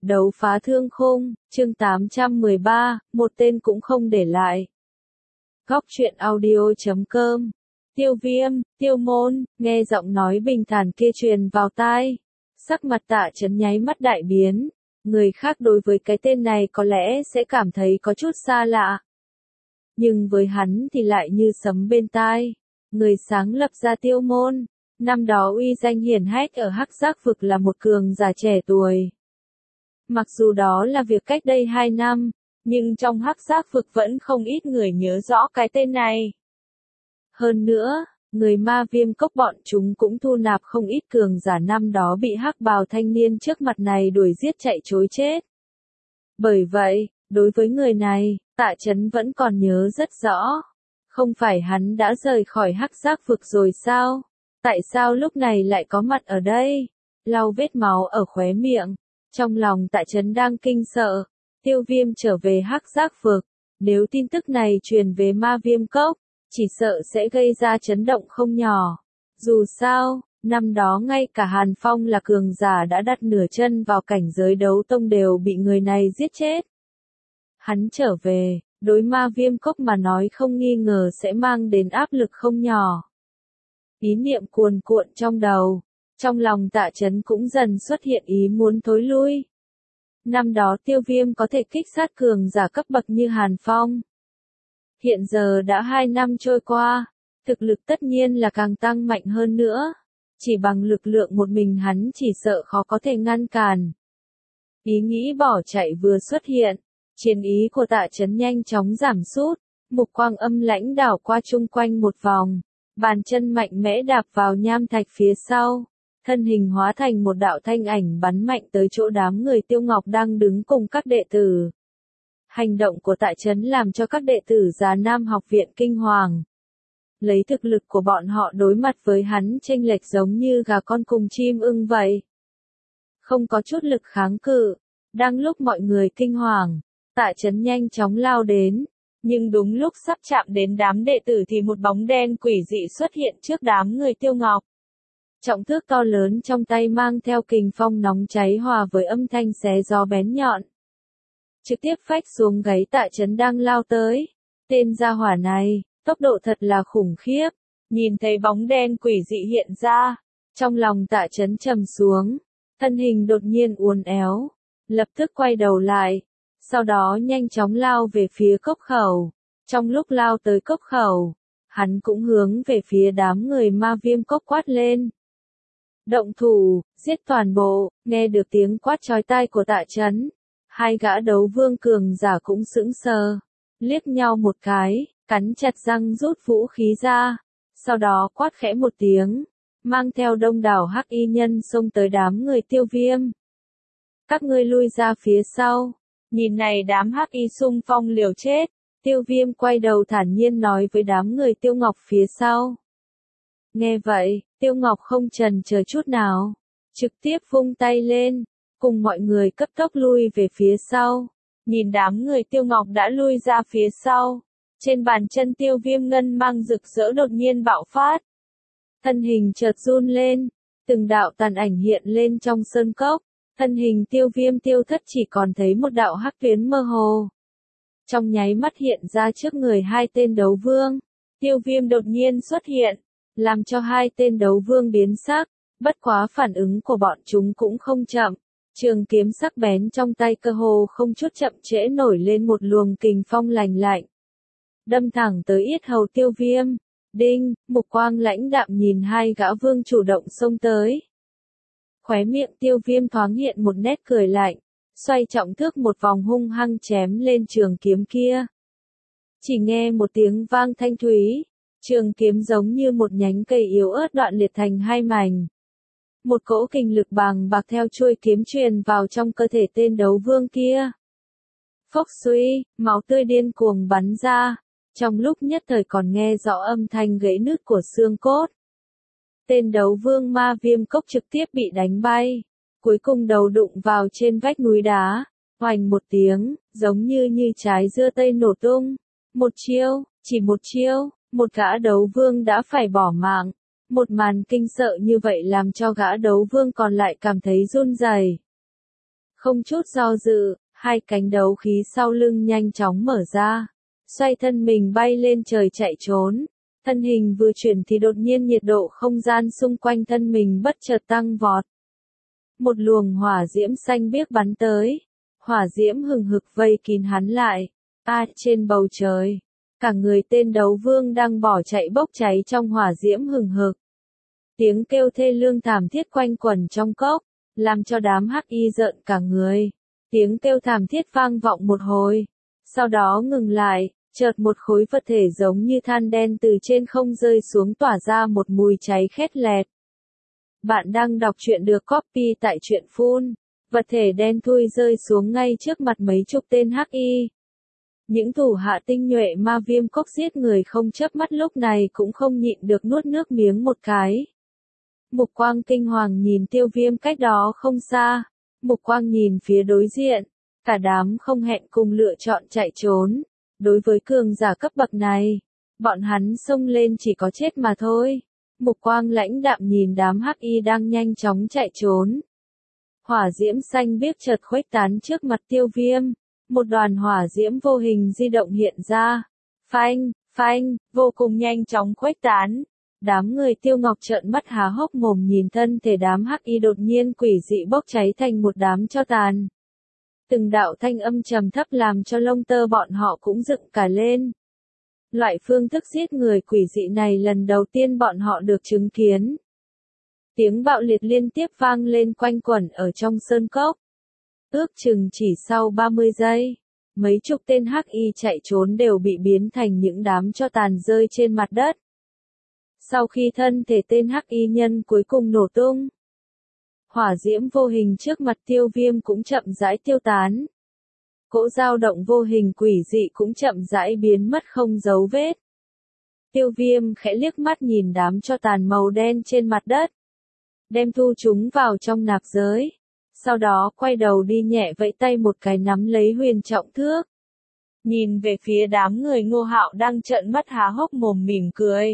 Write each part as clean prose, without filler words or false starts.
Đấu phá thương khung, chương 813, một tên cũng không để lại. Góc truyện audio.com. Tiêu Viêm, Tiêu Môn, nghe giọng nói bình thản kia truyền vào tai. Sắc mặt Tạ Chấn nháy mắt đại biến. Người khác đối với cái tên này có lẽ sẽ cảm thấy có chút xa lạ. Nhưng với hắn thì lại như sấm bên tai. Người sáng lập ra Tiêu Môn, năm đó uy danh hiển hách ở Hắc Giác Vực là một cường giả trẻ tuổi. Mặc dù đó là việc cách đây 2 năm, nhưng trong Hắc Giác Vực vẫn không ít người nhớ rõ cái tên này. Hơn nữa, người Ma Viêm Cốc bọn chúng cũng thu nạp không ít cường giả năm đó bị hắc bào thanh niên trước mặt này đuổi giết chạy trối chết. Bởi vậy, đối với người này, Tạ Chấn vẫn còn nhớ rất rõ. Không phải hắn đã rời khỏi Hắc Giác Vực rồi sao? Tại sao lúc này lại có mặt ở đây? Lau vết máu ở khóe miệng. Trong lòng Tạ Chấn đang kinh sợ. Tiêu Viêm trở về Hắc Giác Vực. Nếu tin tức này truyền về Ma Viêm Cốc, chỉ sợ sẽ gây ra chấn động không nhỏ. Dù sao, năm đó ngay cả Hàn Phong là cường giả đã đặt nửa chân vào cảnh giới đấu tông đều bị người này giết chết. Hắn trở về, đối Ma Viêm Cốc mà nói không nghi ngờ sẽ mang đến áp lực không nhỏ. Ý niệm cuồn cuộn trong đầu, trong lòng Tạ Chấn cũng dần xuất hiện ý muốn thối lui. Năm đó Tiêu Viêm có thể kích sát cường giả cấp bậc như Hàn Phong. Hiện giờ đã 2 năm trôi qua, thực lực tất nhiên là càng tăng mạnh hơn nữa. Chỉ bằng lực lượng một mình hắn chỉ sợ khó có thể ngăn cản. Ý nghĩ bỏ chạy vừa xuất hiện, chiến ý của Tạ Chấn nhanh chóng giảm sút, mục quang âm lãnh đảo qua chung quanh một vòng, bàn chân mạnh mẽ đạp vào nham thạch phía sau, thân hình hóa thành một đạo thanh ảnh bắn mạnh tới chỗ đám người Tiêu Ngọc đang đứng cùng các đệ tử. Hành động của Tạ Chấn làm cho các đệ tử Già Nam học viện kinh hoàng. Lấy thực lực của bọn họ đối mặt với hắn chênh lệch giống như gà con cùng chim ưng vậy. Không có chút lực kháng cự. Đang lúc mọi người kinh hoàng, Tạ Chấn nhanh chóng lao đến. Nhưng đúng lúc sắp chạm đến đám đệ tử thì một bóng đen quỷ dị xuất hiện trước đám người Tiêu Ngọc. Trọng thước to lớn trong tay mang theo kình phong nóng cháy hòa với âm thanh xé gió bén nhọn. Trực tiếp phách xuống gáy Tạ Chấn đang lao tới. Tên gia hỏa này, tốc độ thật là khủng khiếp. Nhìn thấy bóng đen quỷ dị hiện ra, trong lòng Tạ Chấn trầm xuống, thân hình đột nhiên uốn éo, lập tức quay đầu lại, sau đó nhanh chóng lao về phía cốc khẩu. Trong lúc lao tới cốc khẩu, hắn cũng hướng về phía đám người Ma Viêm Cốc quát lên. Động thủ, giết toàn bộ. Nghe được tiếng quát chói tai của Tạ Chấn, hai gã đấu vương cường giả cũng sững sờ, liếc nhau một cái, cắn chặt răng rút vũ khí ra, sau đó quát khẽ một tiếng, mang theo đông đảo hắc y nhân xông tới đám người Tiêu Viêm. Các ngươi lui ra phía sau. Nhìn này đám hắc y xung phong liều chết, Tiêu Viêm quay đầu thản nhiên nói với đám người Tiêu Ngọc phía sau. Nghe vậy, Tiêu Ngọc không chần chờ chút nào, trực tiếp vung tay lên, cùng mọi người cấp tốc lui về phía sau. Nhìn đám người Tiêu Ngọc đã lui ra phía sau, trên bàn chân Tiêu Viêm ngân mang rực rỡ đột nhiên bạo phát. Thân hình chợt run lên, từng đạo tàn ảnh hiện lên trong sơn cốc, thân hình Tiêu Viêm tiêu thất chỉ còn thấy một đạo hắc tuyến mơ hồ. Trong nháy mắt hiện ra trước người hai tên đấu vương, Tiêu Viêm đột nhiên xuất hiện, làm cho hai tên đấu vương biến sắc, bất quá phản ứng của bọn chúng cũng không chậm. Trường kiếm sắc bén trong tay cơ hồ không chút chậm trễ nổi lên một luồng kình phong lành lạnh. Đâm thẳng tới yết hầu Tiêu Viêm. Đinh, mục quang lãnh đạm nhìn hai gã vương chủ động xông tới. Khóe miệng Tiêu Viêm thoáng hiện một nét cười lạnh, xoay trọng thước một vòng hung hăng chém lên trường kiếm kia. Chỉ nghe một tiếng vang thanh thúy, trường kiếm giống như một nhánh cây yếu ớt đoạn liệt thành hai mảnh. Một cỗ kình lực bàng bạc theo chuôi kiếm truyền vào trong cơ thể tên đấu vương kia. Phốc suy, máu tươi điên cuồng bắn ra, trong lúc nhất thời còn nghe rõ âm thanh gãy nứt của xương cốt. Tên đấu vương Ma Viêm Cốc trực tiếp bị đánh bay, cuối cùng đầu đụng vào trên vách núi đá, oành một tiếng, giống như trái dưa tây nổ tung. Một chiêu, chỉ một chiêu, một gã đấu vương đã phải bỏ mạng. Một màn kinh sợ như vậy làm cho gã đấu vương còn lại cảm thấy run rẩy. Không chút do dự, hai cánh đấu khí sau lưng nhanh chóng mở ra. Xoay thân mình bay lên trời chạy trốn. Thân hình vừa chuyển thì đột nhiên nhiệt độ không gian xung quanh thân mình bất chợt tăng vọt. Một luồng hỏa diễm xanh biếc bắn tới. Hỏa diễm hừng hực vây kín hắn lại. Trên bầu trời, cả người tên đấu vương đang bỏ chạy bốc cháy trong hỏa diễm hừng hực. Tiếng kêu thê lương thảm thiết quanh quẩn trong cốc, làm cho đám hắc y rợn cả người. Tiếng kêu thảm thiết vang vọng một hồi, sau đó ngừng lại, chợt một khối vật thể giống như than đen từ trên không rơi xuống tỏa ra một mùi cháy khét lẹt. Bạn đang đọc truyện được copy tại truyện Phun. Vật thể đen thui rơi xuống ngay trước mặt mấy chục tên hắc y. Những thủ hạ tinh nhuệ ma viêm cốc giết người không chớp mắt lúc này cũng không nhịn được nuốt nước miếng một cái. Mục quang kinh hoàng nhìn Tiêu Viêm cách đó không xa. Mục quang nhìn phía đối diện. Cả đám không hẹn cùng lựa chọn chạy trốn. Đối với cường giả cấp bậc này, bọn hắn xông lên chỉ có chết mà thôi. Mục quang lãnh đạm nhìn đám hắc y đang nhanh chóng chạy trốn. Hỏa diễm xanh biếc chợt khuếch tán trước mặt Tiêu Viêm. Một đoàn hỏa diễm vô hình di động hiện ra. Phanh, phanh, vô cùng nhanh chóng khuếch tán. Đám người Tiêu Ngọc trợn mắt há hốc mồm nhìn thân thể đám hắc y đột nhiên quỷ dị bốc cháy thành một đám tro tàn. Từng đạo thanh âm trầm thấp làm cho lông tơ bọn họ cũng dựng cả lên. Loại phương thức giết người quỷ dị này lần đầu tiên bọn họ được chứng kiến. Tiếng bạo liệt liên tiếp vang lên quanh quẩn ở trong sơn cốc. Ước chừng chỉ sau 30 giây, mấy chục tên hắc y chạy trốn đều bị biến thành những đám tro tàn rơi trên mặt đất. Sau khi thân thể tên hắc y nhân cuối cùng nổ tung, hỏa diễm vô hình trước mặt Tiêu Viêm cũng chậm rãi tiêu tán. Cỗ dao động vô hình quỷ dị cũng chậm rãi biến mất không dấu vết. Tiêu Viêm khẽ liếc mắt nhìn đám tro tàn màu đen trên mặt đất, đem thu chúng vào trong nạp giới. Sau đó quay đầu đi nhẹ vẫy tay một cái nắm lấy Huyền Trọng Thước. Nhìn về phía đám người Ngô Hạo đang trợn mắt há hốc mồm mỉm cười.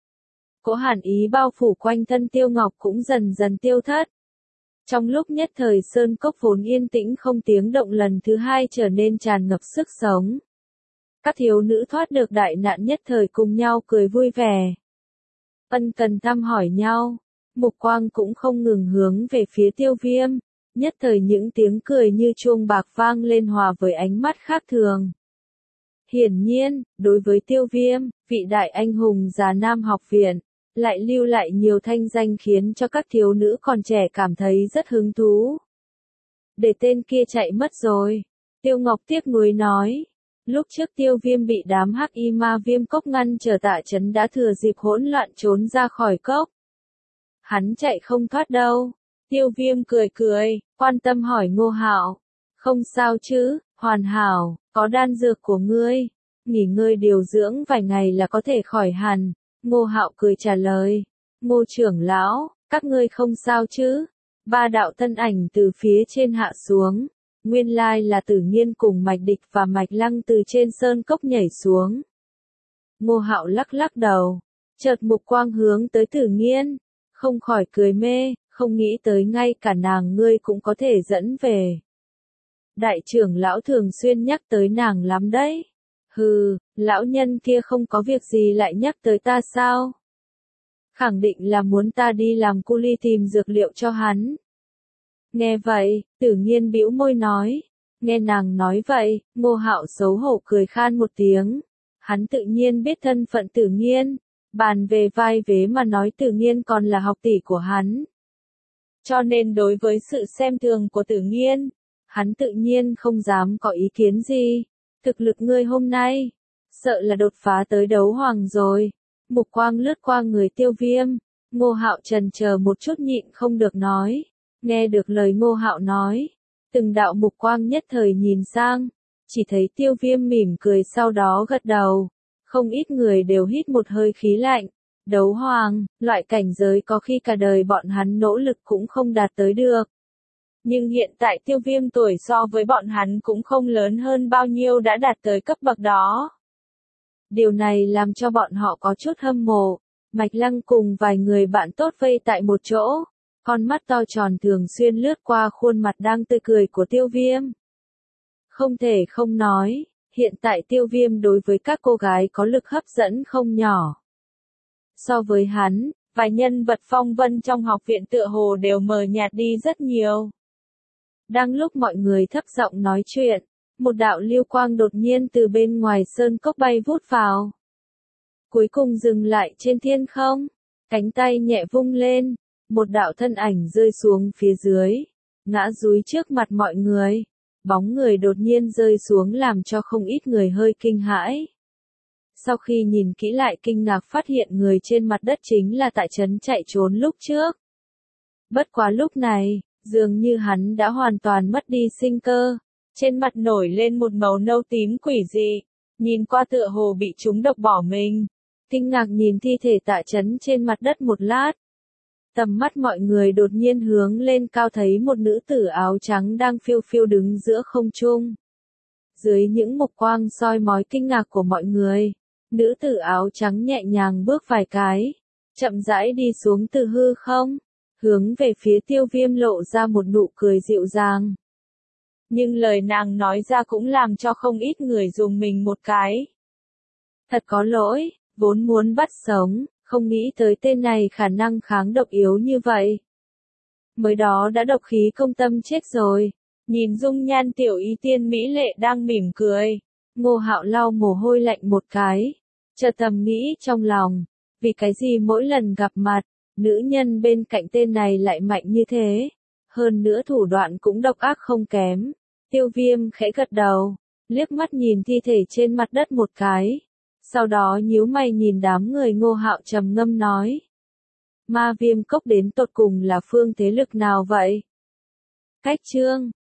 Cỗ hàn ý bao phủ quanh thân Tiêu Ngọc cũng dần dần tiêu thất. Trong lúc nhất thời sơn cốc vốn yên tĩnh không tiếng động lần thứ hai trở nên tràn ngập sức sống. Các thiếu nữ thoát được đại nạn nhất thời cùng nhau cười vui vẻ. Ân cần thăm hỏi nhau. Mục quang cũng không ngừng hướng về phía Tiêu Viêm. Nhất thời những tiếng cười như chuông bạc vang lên hòa với ánh mắt khác thường. Hiển nhiên, đối với Tiêu Viêm, vị đại anh hùng già Nam học viện, lại lưu lại nhiều thanh danh khiến cho các thiếu nữ còn trẻ cảm thấy rất hứng thú. Để tên kia chạy mất rồi. Tiêu Ngọc tiếc nuối nói. Lúc trước Tiêu Viêm bị đám hắc y ma viêm cốc ngăn trở tạ trấn đã thừa dịp hỗn loạn trốn ra khỏi cốc. Hắn chạy không thoát đâu. Tiêu Viêm cười cười, quan tâm hỏi Ngô Hạo. Không sao chứ, hoàn hảo, có đan dược của ngươi. Nghỉ ngơi điều dưỡng vài ngày là có thể khỏi hẳn. Ngô Hạo cười trả lời. Ngô trưởng lão, các ngươi không sao chứ? Ba đạo thân ảnh từ phía trên hạ xuống. Nguyên lai là Tử Nghiên cùng Mạch Địch và Mạch Lăng từ trên sơn cốc nhảy xuống. Ngô Hạo lắc lắc đầu. Chợt mục quang hướng tới Tử Nghiên. Không khỏi cười mê, không nghĩ tới ngay cả nàng ngươi cũng có thể dẫn về. Đại trưởng lão thường xuyên nhắc tới nàng lắm đấy. Hừ, lão nhân kia không có việc gì lại nhắc tới ta sao? Khẳng định là muốn ta đi làm cu li tìm dược liệu cho hắn. Nghe vậy, Tử Nghiên bĩu môi nói. Nghe nàng nói vậy, Ngô Hạo xấu hổ cười khan một tiếng. Hắn tự nhiên biết thân phận Tử Nghiên. Bàn về vai vế mà nói Tử Nghiên còn là học tỷ của hắn. Cho nên đối với sự xem thường của Tử Nghiên, hắn tự nhiên không dám có ý kiến gì. Thực lực ngươi hôm nay, sợ là đột phá tới đấu hoàng rồi. Mục quang lướt qua người Tiêu Viêm. Ngô Hạo chần chờ một chút nhịn không được nói. Nghe được lời Ngô Hạo nói, từng đạo mục quang nhất thời nhìn sang, chỉ thấy Tiêu Viêm mỉm cười sau đó gật đầu. Không ít người đều hít một hơi khí lạnh. Đấu hoàng, loại cảnh giới có khi cả đời bọn hắn nỗ lực cũng không đạt tới được. Nhưng hiện tại Tiêu Viêm tuổi so với bọn hắn cũng không lớn hơn bao nhiêu đã đạt tới cấp bậc đó. Điều này làm cho bọn họ có chút hâm mộ. Mạch Lăng cùng vài người bạn tốt vây tại một chỗ. Con mắt to tròn thường xuyên lướt qua khuôn mặt đang tươi cười của Tiêu Viêm. Không thể không nói, hiện tại Tiêu Viêm đối với các cô gái có lực hấp dẫn không nhỏ. So với hắn, vài nhân vật phong vân trong học viện tựa hồ đều mờ nhạt đi rất nhiều. Đang lúc mọi người thấp giọng nói chuyện, một đạo lưu quang đột nhiên từ bên ngoài sơn cốc bay vút vào. Cuối cùng dừng lại trên thiên không, cánh tay nhẹ vung lên, một đạo thân ảnh rơi xuống phía dưới, ngã dúi trước mặt mọi người. Bóng người đột nhiên rơi xuống làm cho không ít người hơi kinh hãi. Sau khi nhìn kỹ lại kinh ngạc phát hiện người trên mặt đất chính là Tạ Chấn chạy trốn lúc trước. Bất quá lúc này, dường như hắn đã hoàn toàn mất đi sinh cơ, trên mặt nổi lên một màu nâu tím quỷ dị, nhìn qua tựa hồ bị trúng độc bỏ mình. Kinh ngạc nhìn thi thể Tạ Chấn trên mặt đất một lát. Tầm mắt mọi người đột nhiên hướng lên cao thấy một nữ tử áo trắng đang phiêu phiêu đứng giữa không trung. Dưới những mục quang soi mói kinh ngạc của mọi người, nữ tử áo trắng nhẹ nhàng bước vài cái, chậm rãi đi xuống từ hư không, hướng về phía Tiêu Viêm lộ ra một nụ cười dịu dàng. Nhưng lời nàng nói ra cũng làm cho không ít người dùng mình một cái. Thật có lỗi, vốn muốn bắt sống, không nghĩ tới tên này khả năng kháng độc yếu như vậy. Mới đó đã độc khí công tâm chết rồi. Nhìn dung nhan tiểu y tiên mỹ lệ đang mỉm cười, Ngô Hạo lau mồ hôi lạnh một cái, chợt thầm nghĩ trong lòng, vì cái gì mỗi lần gặp mặt, nữ nhân bên cạnh tên này lại mạnh như thế, hơn nữa thủ đoạn cũng độc ác không kém. Tiêu Viêm khẽ gật đầu, liếc mắt nhìn thi thể trên mặt đất một cái, sau đó nhíu mày nhìn đám người Ngô Hạo trầm ngâm nói. Ma Viêm Cốc đến tột cùng là phương thế lực nào vậy? Cách chương